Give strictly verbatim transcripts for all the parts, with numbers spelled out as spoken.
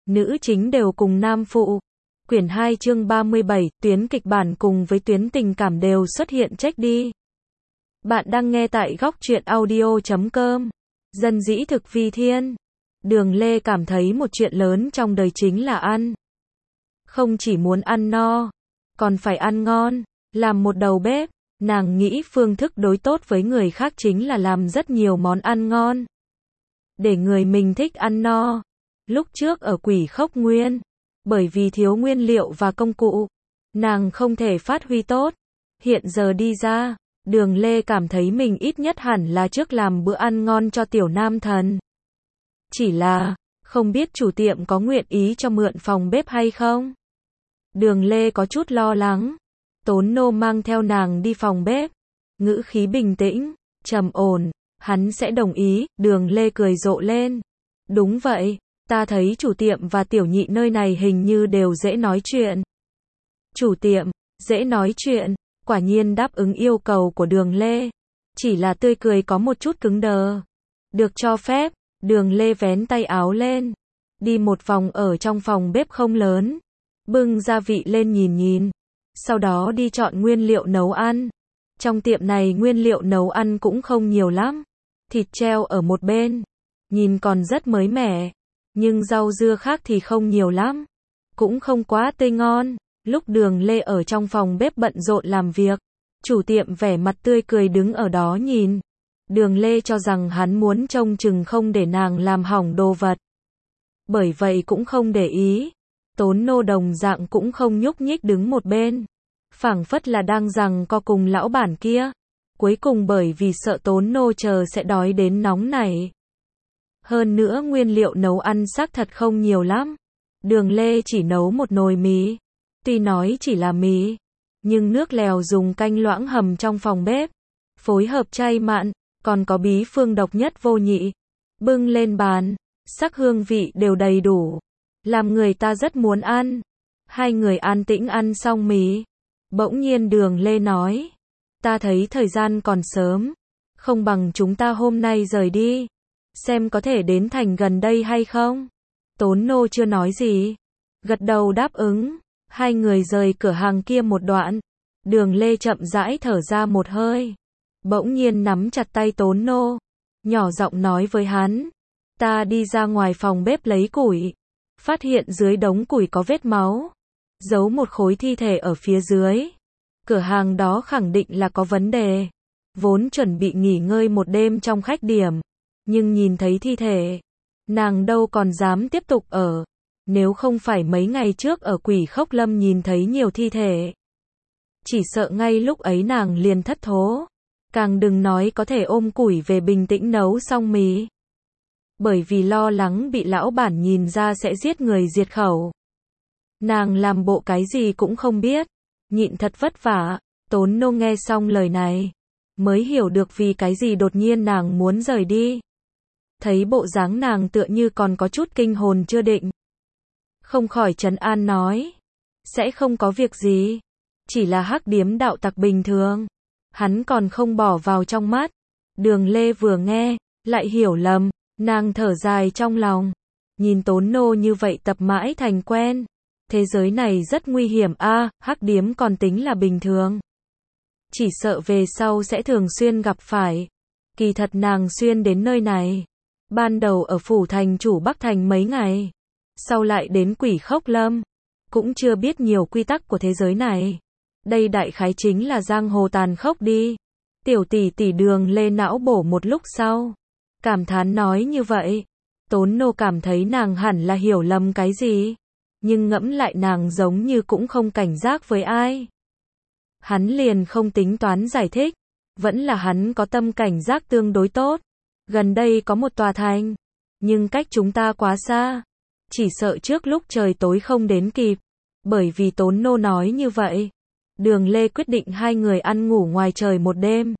nữ chính đều cùng nam phụ. Quyển hai chương ba mươi bảy, tuyến kịch bản cùng với tuyến tình cảm đều xuất hiện check đi. Bạn đang nghe tại góc truyện audio chấm com. Dân dĩ thực vi thiên. Đường Lê cảm thấy một chuyện lớn trong đời chính là ăn. Không chỉ muốn ăn no, còn phải ăn ngon. Làm một đầu bếp, nàng nghĩ phương thức đối tốt với người khác chính là làm rất nhiều món ăn ngon. Để người mình thích ăn no. Lúc trước ở Quỷ Khốc Nguyên, bởi vì thiếu nguyên liệu và công cụ, nàng không thể phát huy tốt. Hiện giờ đi ra, Đường Lê cảm thấy mình ít nhất hẳn là trước làm bữa ăn ngon cho tiểu nam thần. Chỉ là, không biết chủ tiệm có nguyện ý cho mượn phòng bếp hay không? Đường Lê có chút lo lắng. Tốn Nô mang theo nàng đi phòng bếp. Ngữ khí bình tĩnh, trầm ổn, hắn sẽ đồng ý. Đường Lê cười rộ lên. Đúng vậy, ta thấy chủ tiệm và tiểu nhị nơi này hình như đều dễ nói chuyện. Chủ tiệm, dễ nói chuyện, quả nhiên đáp ứng yêu cầu của Đường Lê. Chỉ là tươi cười có một chút cứng đờ. Được cho phép, Đường Lê vén tay áo lên. Đi một vòng ở trong phòng bếp không lớn. Bưng gia vị lên nhìn nhìn. Sau đó đi chọn nguyên liệu nấu ăn. Trong tiệm này nguyên liệu nấu ăn cũng không nhiều lắm. Thịt treo ở một bên. Nhìn còn rất mới mẻ. Nhưng rau dưa khác thì không nhiều lắm. Cũng không quá tươi ngon. Lúc Đường Lê ở trong phòng bếp bận rộn làm việc, chủ tiệm vẻ mặt tươi cười đứng ở đó nhìn. Đường Lê cho rằng hắn muốn trông chừng không để nàng làm hỏng đồ vật. Bởi vậy cũng không để ý. Tốn Nô đồng dạng cũng không nhúc nhích đứng một bên. Phảng phất là đang giằng co cùng lão bản kia. Cuối cùng bởi vì sợ Tốn Nô chờ sẽ đói đến nóng nảy. Hơn nữa nguyên liệu nấu ăn xác thật không nhiều lắm. Đường Lê chỉ nấu một nồi mì. Tuy nói chỉ là mì, nhưng nước lèo dùng canh loãng hầm trong phòng bếp. Phối hợp chay mặn, còn có bí phương độc nhất vô nhị. Bưng lên bàn, sắc hương vị đều đầy đủ. Làm người ta rất muốn ăn. Hai người an tĩnh ăn xong mì. Bỗng nhiên Đường Lê nói. Ta thấy thời gian còn sớm. Không bằng chúng ta hôm nay rời đi. Xem có thể đến thành gần đây hay không. Tốn Nô chưa nói gì. Gật đầu đáp ứng. Hai người rời cửa hàng kia một đoạn. Đường Lê chậm rãi thở ra một hơi. Bỗng nhiên nắm chặt tay Tốn Nô. Nhỏ giọng nói với hắn. Ta đi ra ngoài phòng bếp lấy củi. Phát hiện dưới đống củi có vết máu. Giấu một khối thi thể ở phía dưới. Cửa hàng đó khẳng định là có vấn đề. Vốn chuẩn bị nghỉ ngơi một đêm trong khách điểm. Nhưng nhìn thấy thi thể. Nàng đâu còn dám tiếp tục ở. Nếu không phải mấy ngày trước ở Quỷ Khốc Lâm nhìn thấy nhiều thi thể. Chỉ sợ ngay lúc ấy nàng liền thất thố. Càng đừng nói có thể ôm củi về bình tĩnh nấu xong mì. Bởi vì lo lắng bị lão bản nhìn ra sẽ giết người diệt khẩu. Nàng làm bộ cái gì cũng không biết. Nhịn thật vất vả. Tốn Nô nghe xong lời này. Mới hiểu được vì cái gì đột nhiên nàng muốn rời đi. Thấy bộ dáng nàng tựa như còn có chút kinh hồn chưa định. Không khỏi trấn an nói. Sẽ không có việc gì. Chỉ là hắc điếm đạo tặc bình thường. Hắn còn không bỏ vào trong mắt. Đường Lê vừa nghe, lại hiểu lầm. Nàng thở dài trong lòng. Nhìn Tốn Nô như vậy tập mãi thành quen. Thế giới này rất nguy hiểm a. À, hắc điếm còn tính là bình thường. Chỉ sợ về sau sẽ thường xuyên gặp phải. Kỳ thật nàng xuyên đến nơi này. Ban đầu ở phủ thành chủ Bắc Thành mấy ngày. Sau lại đến Quỷ Khốc Lâm. Cũng chưa biết nhiều quy tắc của thế giới này. Đây đại khái chính là giang hồ tàn khốc đi. Tiểu tỷ tỷ Đường Lê não bổ một lúc sau. Cảm thán nói như vậy. Tốn Nô cảm thấy nàng hẳn là hiểu lầm cái gì. Nhưng ngẫm lại nàng giống như cũng không cảnh giác với ai. Hắn liền không tính toán giải thích. Vẫn là hắn có tâm cảnh giác tương đối tốt. Gần đây có một tòa thành. Nhưng cách chúng ta quá xa. Chỉ sợ trước lúc trời tối không đến kịp. Bởi vì Tốn Nô nói như vậy. Đường Lê quyết định hai người ăn ngủ ngoài trời một đêm.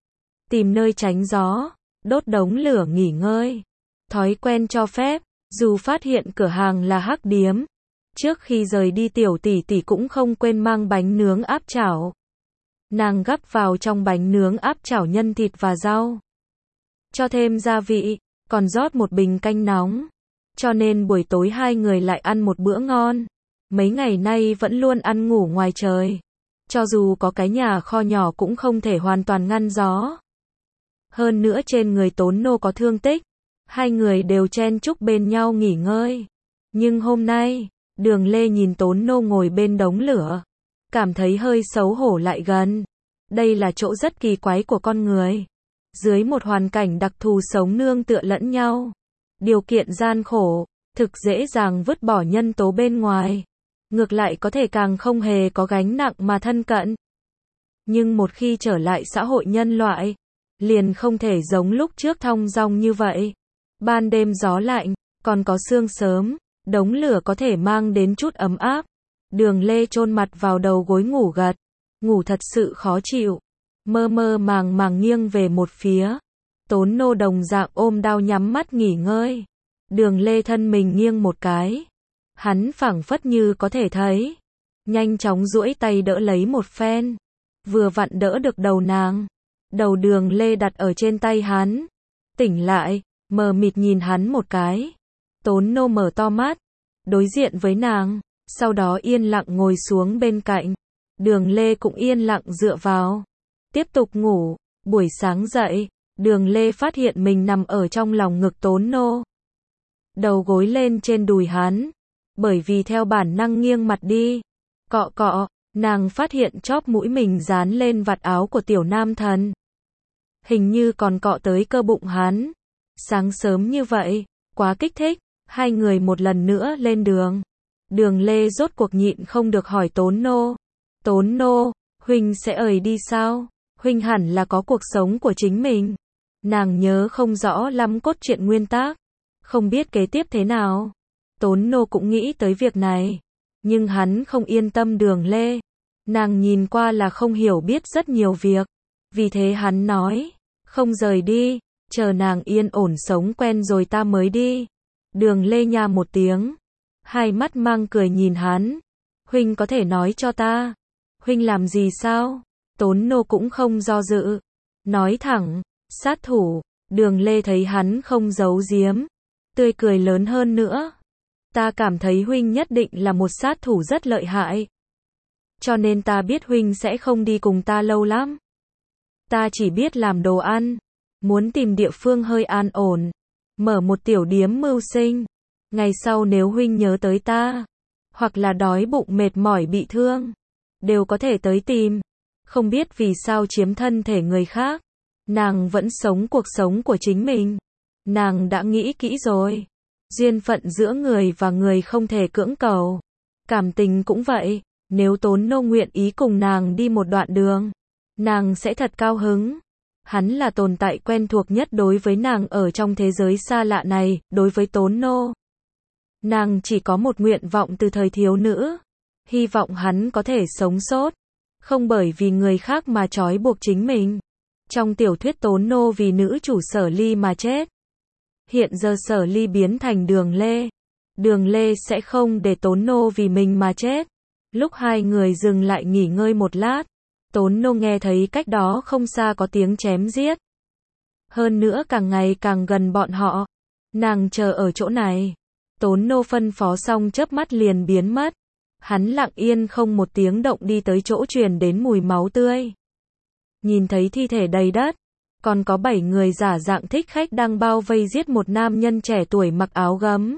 Tìm nơi tránh gió. Đốt đống lửa nghỉ ngơi. Thói quen cho phép. Dù phát hiện cửa hàng là hắc điếm. Trước khi rời đi tiểu tỷ tỷ cũng không quên mang bánh nướng áp chảo. Nàng gắp vào trong bánh nướng áp chảo nhân thịt và rau. Cho thêm gia vị. Còn rót một bình canh nóng. Cho nên buổi tối hai người lại ăn một bữa ngon. Mấy ngày nay vẫn luôn ăn ngủ ngoài trời. Cho dù có cái nhà kho nhỏ cũng không thể hoàn toàn ngăn gió. Hơn nữa trên người Tốn Nô có thương tích. Hai người đều chen chúc bên nhau nghỉ ngơi. Nhưng hôm nay, Đường Lê nhìn Tốn Nô ngồi bên đống lửa. Cảm thấy hơi xấu hổ lại gần. Đây là chỗ rất kỳ quái của con người. Dưới một hoàn cảnh đặc thù sống nương tựa lẫn nhau. Điều kiện gian khổ, thực dễ dàng vứt bỏ nhân tố bên ngoài. Ngược lại có thể càng không hề có gánh nặng mà thân cận. Nhưng một khi trở lại xã hội nhân loại, liền không thể giống lúc trước thong dong như vậy. Ban đêm gió lạnh, còn có sương sớm, đống lửa có thể mang đến chút ấm áp. Đường Lê chôn mặt vào đầu gối ngủ gật, ngủ thật sự khó chịu, mơ mơ màng màng nghiêng về một phía. Tốn Nô đồng dạng ôm đau nhắm mắt nghỉ ngơi. Đường Lê thân mình nghiêng một cái. Hắn phảng phất như có thể thấy. Nhanh chóng duỗi tay đỡ lấy một phen. Vừa vặn đỡ được đầu nàng. Đầu Đường Lê đặt ở trên tay hắn. Tỉnh lại, mờ mịt nhìn hắn một cái. Tốn Nô mở to mắt, đối diện với nàng. Sau đó yên lặng ngồi xuống bên cạnh. Đường Lê cũng yên lặng dựa vào. Tiếp tục ngủ. Buổi sáng dậy, Đường Lê phát hiện mình nằm ở trong lòng ngực Tốn Nô. Đầu gối lên trên đùi hắn. Bởi vì theo bản năng nghiêng mặt đi. Cọ cọ, nàng phát hiện chóp mũi mình dán lên vạt áo của tiểu nam thần. Hình như còn cọ tới cơ bụng hắn. Sáng sớm như vậy, quá kích thích. Hai người một lần nữa lên đường. Đường Lê rốt cuộc nhịn không được hỏi Tốn Nô. Tốn Nô, huynh sẽ ời đi sao? Huynh hẳn là có cuộc sống của chính mình. Nàng nhớ không rõ lắm cốt truyện nguyên tác. Không biết kế tiếp thế nào. Tốn Nô cũng nghĩ tới việc này. Nhưng hắn không yên tâm Đường Lê. Nàng nhìn qua là không hiểu biết rất nhiều việc. Vì thế hắn nói. Không rời đi. Chờ nàng yên ổn sống quen rồi ta mới đi. Đường Lê nha một tiếng. Hai mắt mang cười nhìn hắn. Huynh có thể nói cho ta. Huynh làm gì sao? Tốn Nô cũng không do dự. Nói thẳng. Sát thủ. Đường Lê thấy hắn không giấu giếm. Tươi cười lớn hơn nữa. Ta cảm thấy huynh nhất định là một sát thủ rất lợi hại. Cho nên ta biết huynh sẽ không đi cùng ta lâu lắm. Ta chỉ biết làm đồ ăn. Muốn tìm địa phương hơi an ổn. Mở một tiểu điếm mưu sinh. Ngày sau nếu huynh nhớ tới ta. Hoặc là đói bụng mệt mỏi bị thương. Đều có thể tới tìm. Không biết vì sao chiếm thân thể người khác. Nàng vẫn sống cuộc sống của chính mình. Nàng đã nghĩ kỹ rồi. Duyên phận giữa người và người không thể cưỡng cầu. Cảm tình cũng vậy. Nếu Tốn Nô nguyện ý cùng nàng đi một đoạn đường. Nàng sẽ thật cao hứng. Hắn là tồn tại quen thuộc nhất đối với nàng ở trong thế giới xa lạ này. Đối với Tốn Nô, nàng chỉ có một nguyện vọng từ thời thiếu nữ. Hy vọng hắn có thể sống sót. Không bởi vì người khác mà trói buộc chính mình. Trong tiểu thuyết Tốn Nô vì nữ chủ Sở Ly mà chết. Hiện giờ Sở Ly biến thành Đường Lê. Đường Lê sẽ không để Tốn Nô vì mình mà chết. Lúc hai người dừng lại nghỉ ngơi một lát. Tốn Nô nghe thấy cách đó không xa có tiếng chém giết. Hơn nữa càng ngày càng gần bọn họ. Nàng chờ ở chỗ này. Tốn Nô phân phó xong chớp mắt liền biến mất. Hắn lặng yên không một tiếng động đi tới chỗ truyền đến mùi máu tươi. Nhìn thấy thi thể đầy đất. Còn có bảy người giả dạng thích khách đang bao vây giết một nam nhân trẻ tuổi mặc áo gấm.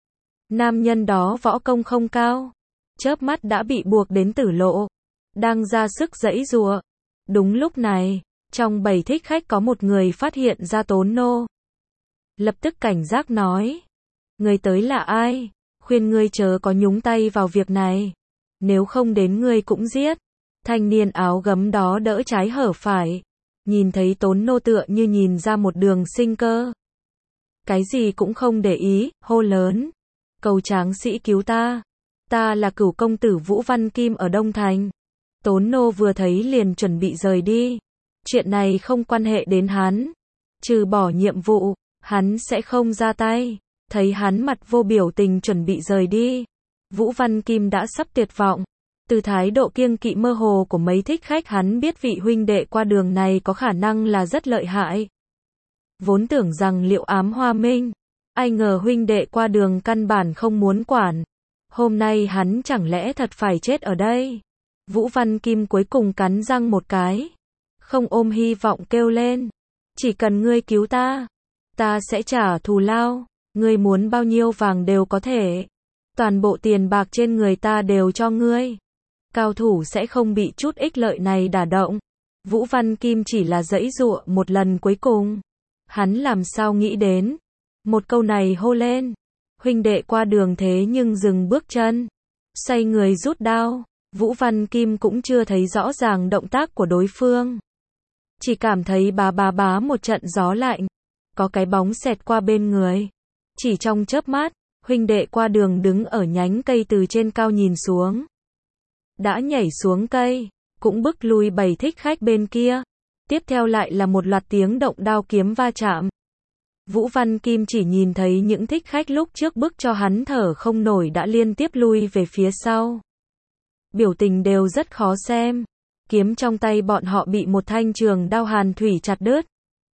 Nam nhân đó võ công không cao. Chớp mắt đã bị buộc đến tử lộ. Đang ra sức giãy giụa. Đúng lúc này, trong bảy thích khách có một người phát hiện ra Tốn Nô. Lập tức cảnh giác nói. Người tới là ai? Khuyên ngươi chớ có nhúng tay vào việc này. Nếu không đến ngươi cũng giết. Thanh niên áo gấm đó đỡ trái hở phải. Nhìn thấy Tốn Nô tựa như nhìn ra một đường sinh cơ. Cái gì cũng không để ý, hô lớn. Cầu tráng sĩ cứu ta. Ta là Cửu công tử Vũ Văn Kim ở Đông Thành. Tốn Nô vừa thấy liền chuẩn bị rời đi. Chuyện này không quan hệ đến hắn. Trừ bỏ nhiệm vụ, hắn sẽ không ra tay. Thấy hắn mặt vô biểu tình chuẩn bị rời đi. Vũ Văn Kim đã sắp tuyệt vọng. Từ thái độ kiêng kỵ mơ hồ của mấy thích khách hắn biết vị huynh đệ qua đường này có khả năng là rất lợi hại. Vốn tưởng rằng Liệu Ám Hoa Minh Ai ngờ huynh đệ qua đường căn bản không muốn quản. Hôm nay hắn chẳng lẽ thật phải chết ở đây? Vũ Văn Kim cuối cùng cắn răng một cái. Không ôm hy vọng kêu lên. Chỉ cần ngươi cứu ta, ta sẽ trả thù lao. Ngươi muốn bao nhiêu vàng đều có thể. Toàn bộ tiền bạc trên người ta đều cho ngươi. Cao thủ sẽ không bị chút ích lợi này đả động. Vũ Văn Kim chỉ là giãy giụa một lần cuối cùng. Hắn làm sao nghĩ đến. Một câu này hô lên. Huynh đệ qua đường thế nhưng dừng bước chân. Xoay người rút đao. Vũ Văn Kim cũng chưa thấy rõ ràng động tác của đối phương. Chỉ cảm thấy bá bá bá một trận gió lạnh. Có cái bóng xẹt qua bên người. Chỉ trong chớp mắt, huynh đệ qua đường đứng ở nhánh cây từ trên cao nhìn xuống. Đã nhảy xuống cây, cũng bức lui bảy thích khách bên kia. Tiếp theo lại là một loạt tiếng động đao kiếm va chạm. Vũ Văn Kim chỉ nhìn thấy những thích khách lúc trước bức cho hắn thở không nổi đã liên tiếp lui về phía sau. Biểu tình đều rất khó xem. Kiếm trong tay bọn họ bị một thanh trường đao hàn thủy chặt đứt.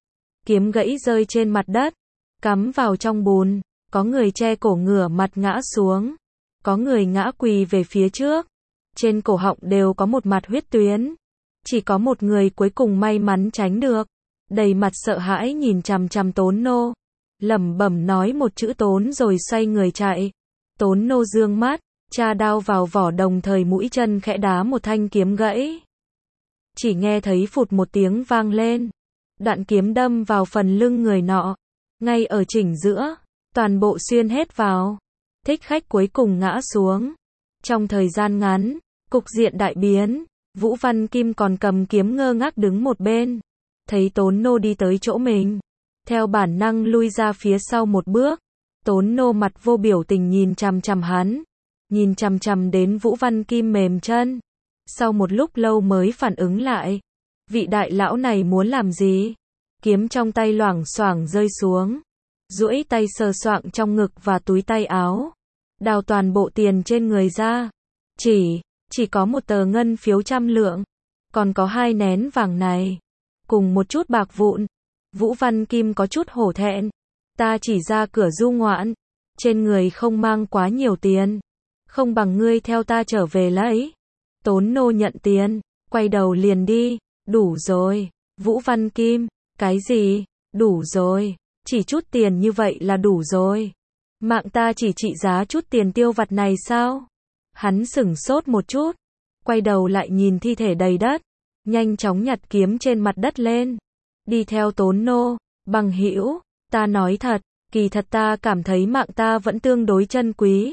Kiếm gãy rơi trên mặt đất, cắm vào trong bùn. Có người che cổ ngửa mặt ngã xuống. Có người ngã quỳ về phía trước. Trên cổ họng đều có một mặt huyết tuyến. Chỉ có một người cuối cùng may mắn tránh được. Đầy mặt sợ hãi nhìn chằm chằm Tốn Nô. Lẩm bẩm nói một chữ Tốn rồi xoay người chạy. Tốn Nô dương mắt, tra đao vào vỏ đồng thời mũi chân khẽ đá một thanh kiếm gãy. Chỉ nghe thấy phụt một tiếng vang lên. Đoạn kiếm đâm vào phần lưng người nọ. Ngay ở chỉnh giữa, toàn bộ xuyên hết vào. Thích khách cuối cùng ngã xuống. Trong thời gian ngắn, cục diện đại biến. Vũ Văn Kim còn cầm kiếm ngơ ngác đứng một bên. Thấy Tốn Nô đi tới chỗ mình. Theo bản năng lui ra phía sau một bước. Tốn Nô mặt vô biểu tình nhìn chằm chằm hắn. Nhìn chằm chằm đến Vũ Văn Kim mềm chân. Sau một lúc lâu mới phản ứng lại. Vị đại lão này muốn làm gì? Kiếm trong tay loảng xoảng rơi xuống. Duỗi tay sờ soạng trong ngực và túi tay áo. Đào toàn bộ tiền trên người ra. Chỉ, chỉ có một tờ ngân phiếu trăm lượng. Còn có hai nén vàng này. Cùng một chút bạc vụn. Vũ Văn Kim có chút hổ thẹn. Ta chỉ ra cửa du ngoạn. Trên người không mang quá nhiều tiền. Không bằng ngươi theo ta trở về lấy. Tốn Nô nhận tiền. Quay đầu liền đi. Đủ rồi. Vũ Văn Kim. Cái gì? Đủ rồi. Chỉ chút tiền như vậy là đủ rồi. Mạng ta chỉ trị giá chút tiền tiêu vặt này sao? Hắn sửng sốt một chút. Quay đầu lại nhìn thi thể đầy đất. Nhanh chóng nhặt kiếm trên mặt đất lên. Đi theo Tốn Nô. Bằng hữu, ta nói thật, kỳ thật ta cảm thấy mạng ta vẫn tương đối chân quý.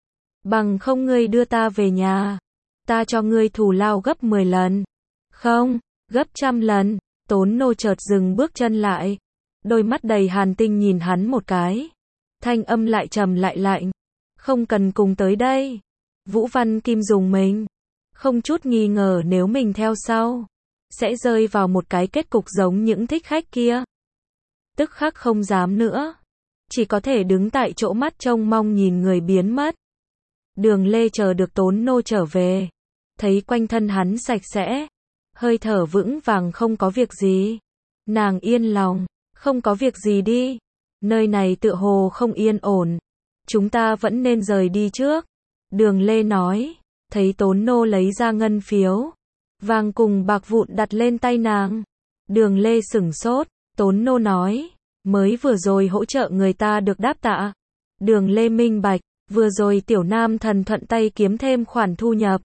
Bằng không ngươi đưa ta về nhà. Ta cho ngươi thù lao gấp mười lần. Không, gấp trăm lần. Tốn Nô chợt dừng bước chân lại. Đôi mắt đầy hàn tinh nhìn hắn một cái. Thanh âm lại trầm lại lạnh. Không cần cùng tới đây. Vũ Văn Kim dùng mình. Không chút nghi ngờ nếu mình theo sau. Sẽ rơi vào một cái kết cục giống những thích khách kia. Tức khắc không dám nữa. Chỉ có thể đứng tại chỗ mắt trông mong nhìn người biến mất. Đường Lê chờ được Tốn Nô trở về. Thấy quanh thân hắn sạch sẽ. Hơi thở vững vàng không có việc gì. Nàng yên lòng. Không có việc gì đi. Nơi này tựa hồ không yên ổn. Chúng ta vẫn nên rời đi trước. Đường Lê nói. Thấy Tốn Nô lấy ra ngân phiếu. Vàng cùng bạc vụn đặt lên tay nàng. Đường Lê sửng sốt. Tốn Nô nói. Mới vừa rồi hỗ trợ người ta được đáp tạ. Đường Lê minh bạch. Vừa rồi tiểu nam thần thuận tay kiếm thêm khoản thu nhập.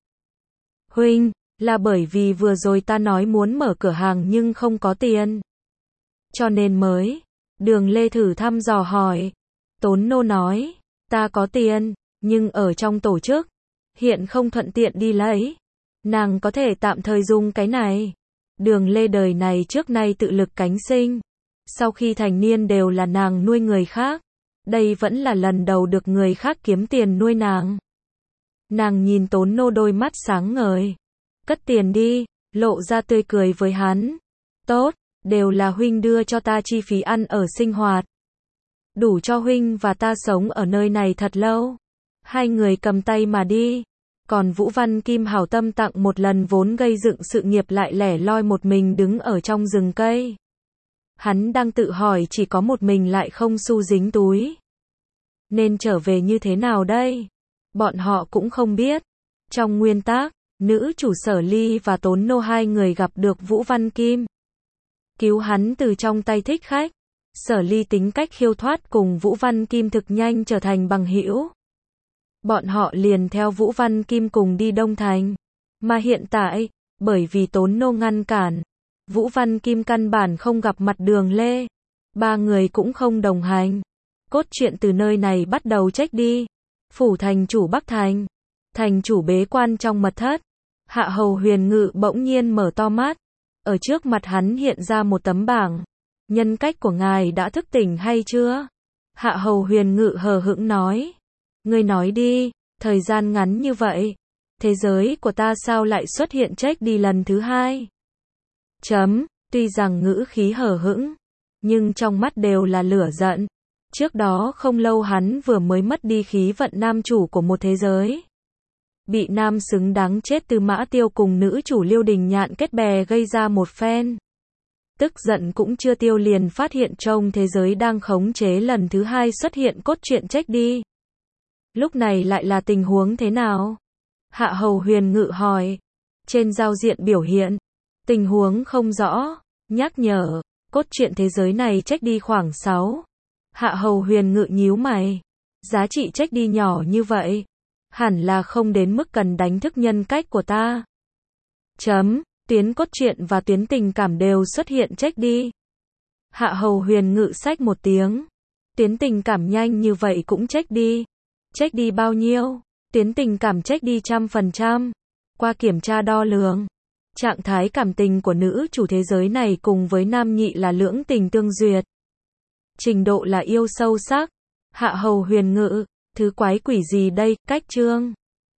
Huynh, là bởi vì vừa rồi ta nói muốn mở cửa hàng nhưng không có tiền. Cho nên mới. Đường Lê thử thăm dò hỏi. Tốn Nô nói. Ta có tiền, nhưng ở trong tổ chức. Hiện không thuận tiện đi lấy. Nàng có thể tạm thời dùng cái này. Đường Lê đời này trước nay tự lực cánh sinh. Sau khi thành niên đều là nàng nuôi người khác. Đây vẫn là lần đầu được người khác kiếm tiền nuôi nàng. Nàng nhìn Tốn Nô đôi mắt sáng ngời. Cất tiền đi, lộ ra tươi cười với hắn. Tốt, đều là huynh đưa cho ta chi phí ăn ở sinh hoạt. Đủ cho huynh và ta sống ở nơi này thật lâu. Hai người cầm tay mà đi. Còn Vũ Văn Kim hảo tâm tặng một lần vốn gây dựng sự nghiệp lại lẻ loi một mình đứng ở trong rừng cây. Hắn đang tự hỏi chỉ có một mình lại không xu dính túi. Nên trở về như thế nào đây? Bọn họ cũng không biết. Trong nguyên tác, nữ chủ Sở Ly và Tốn Nô hai người gặp được Vũ Văn Kim. Cứu hắn từ trong tay thích khách. Sở Ly tính cách khiêu thoát cùng Vũ Văn Kim thực nhanh trở thành bằng hữu. Bọn họ liền theo Vũ Văn Kim cùng đi Đông Thành. Mà hiện tại, bởi vì Tốn Nô ngăn cản, Vũ Văn Kim căn bản không gặp mặt Đường Lê. Ba người cũng không đồng hành. Cốt truyện từ nơi này bắt đầu trách đi. Phủ thành chủ Bắc Thành. Thành chủ bế quan trong mật thất. Hạ Hầu Huyền Ngự bỗng nhiên mở to mắt. Ở trước mặt hắn hiện ra một tấm bảng. Nhân cách của ngài đã thức tỉnh hay chưa? Hạ Hầu Huyền Ngự hờ hững nói. Ngươi nói đi, thời gian ngắn như vậy. Thế giới của ta sao lại xuất hiện trách đi lần thứ hai? Chấm, tuy rằng ngữ khí hờ hững, nhưng trong mắt đều là lửa giận. Trước đó không lâu hắn vừa mới mất đi khí vận nam chủ của một thế giới. Bị nam xứng đáng chết Tư Mã Tiêu cùng nữ chủ Liêu Đình Nhạn kết bè gây ra một phen. Tức giận cũng chưa tiêu liền phát hiện trong thế giới đang khống chế lần thứ hai xuất hiện cốt truyện trách đi. Lúc này lại là tình huống thế nào? Hạ Hầu Huyền Ngự hỏi. Trên giao diện biểu hiện, tình huống không rõ, nhắc nhở, cốt truyện thế giới này trách đi khoảng sáu. Hạ Hầu Huyền Ngự nhíu mày. Giá trị trách đi nhỏ như vậy, hẳn là không đến mức cần đánh thức nhân cách của ta. Chấm, tuyến cốt truyện và tuyến tình cảm đều xuất hiện trách đi. Hạ Hầu Huyền Ngự xách một tiếng. Tuyến tình cảm nhanh như vậy cũng trách đi. Trách đi bao nhiêu? Tuyến tình cảm trách đi trăm phần trăm. Qua kiểm tra đo lường, trạng thái cảm tình của nữ chủ thế giới này cùng với nam nhị là lưỡng tình tương duyệt. Trình độ là yêu sâu sắc. Hạ Hầu Huyền Ngự, thứ quái quỷ gì đây, cách chương.